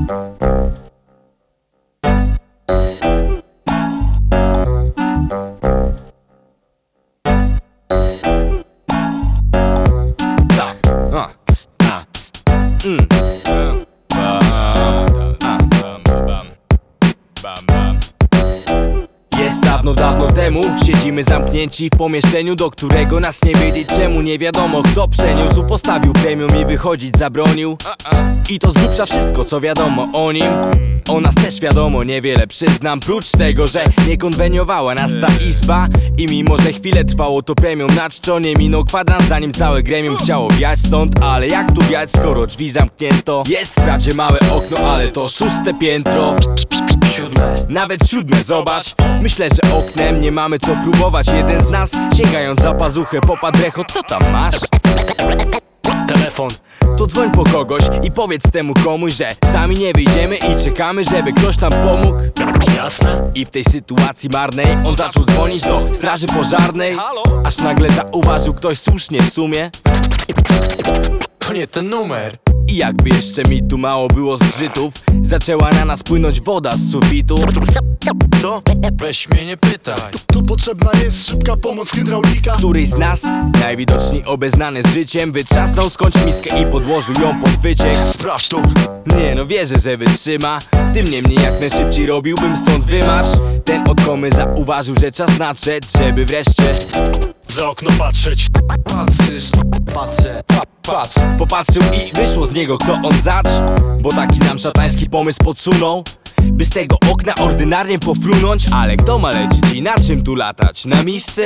Jest dawno, dawno temu siedzimy zamknięci w pomieszczeniu, do którego nas nie wiedzieć czemu. Nie wiadomo kto przeniósł, postawił premium i wychodzić zabronił. I to z grubsza wszystko co wiadomo o nim. O nas też wiadomo niewiele, przyznam, prócz tego, że nie konweniowała nas ta izba. I mimo, że chwilę trwało to premium na czczo, nie minął kwadrans zanim całe gremium chciało wiać stąd. Ale jak tu wiać, skoro drzwi zamknięto? Jest wprawdzie małe okno, ale to 6. piętro. Nawet 7, zobacz. Myślę, że oknem nie mamy co próbować. Jeden z nas, sięgając za pazuchę, popadł recho. Co tam masz? Telefon. To dzwoń po kogoś i powiedz temu komuś, że sami nie wyjdziemy i czekamy, żeby ktoś nam pomógł. Jasne. I w tej sytuacji marnej on zaczął dzwonić do straży pożarnej. Aż nagle zauważył ktoś słusznie w sumie. To nie ten numer. I jakby jeszcze mi tu mało było zgrzytów, zaczęła na nas płynąć woda z sufitu. Co? Weź mnie nie pytaj. Tu potrzebna jest szybka pomoc hydraulika. Któryś z nas, najwidoczniej obeznany z życiem, wytrzasnął skądś miskę i podłożył ją pod wyciek. Sprawdź to. Nie no, wierzę, że wytrzyma. Tym niemniej jak najszybciej robiłbym stąd wymarsz. Ten odkomy zauważył, że czas nadszedł, żeby wreszcie Za okno patrzeć. Patrzysz, patrzę, patrz. popatrzył i wyszło z niego kto on zacz. Bo taki nam szatański pomysł podsunął, by z tego okna ordynarnie pofrunąć. Ale kto ma lecieć i na czym tu latać? Na misce?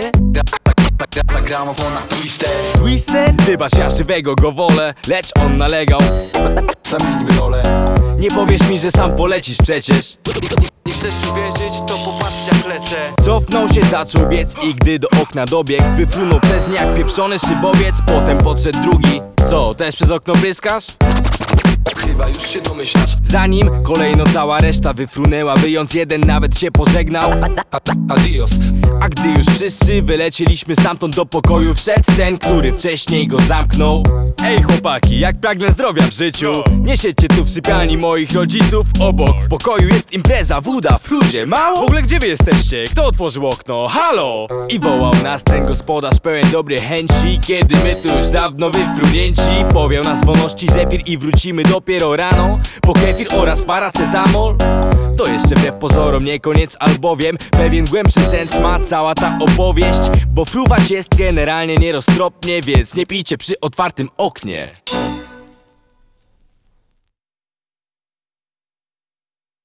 Na gramofonach twister. Twister? Wybacz, ja żywego go wolę, lecz on nalegał. Zamienimy rolę. Nie powiesz mi, że sam polecisz przecież. Nie chcesz uwierzyć, to popatrz jak lecę. Cofnął się, zaczął biec i gdy do okna dobiegł, wyfrunął przez nie jak pieprzony szybowiec. Potem podszedł drugi. Co, też przez okno bryskasz? Chyba już się domyślasz. Zanim kolejno cała reszta wyfrunęła, wyjąc jeden nawet się pożegnał. Adios. A gdy już wszyscy wylecieliśmy stamtąd do pokoju, wszedł ten, który wcześniej go zamknął. Ej chłopaki, jak pragnę zdrowia w życiu, nie siedźcie tu w sypialni moich rodziców. Obok w pokoju jest impreza, woda, w ludzie mało. W ogóle gdzie wy jesteście? Kto otworzył okno? Halo! I wołał nas ten gospodarz pełen dobrej chęci, kiedy my tu już dawno wyfrunięci. Powiał nas wolności zefir i wrócimy dopiero rano po kefir oraz paracetamol. To jeszcze wbrew pozorom nie koniec, albowiem pewien głębszy sens ma cała ta opowieść. Bo fruwać jest generalnie nieroztropnie, więc nie pijcie przy otwartym oknie.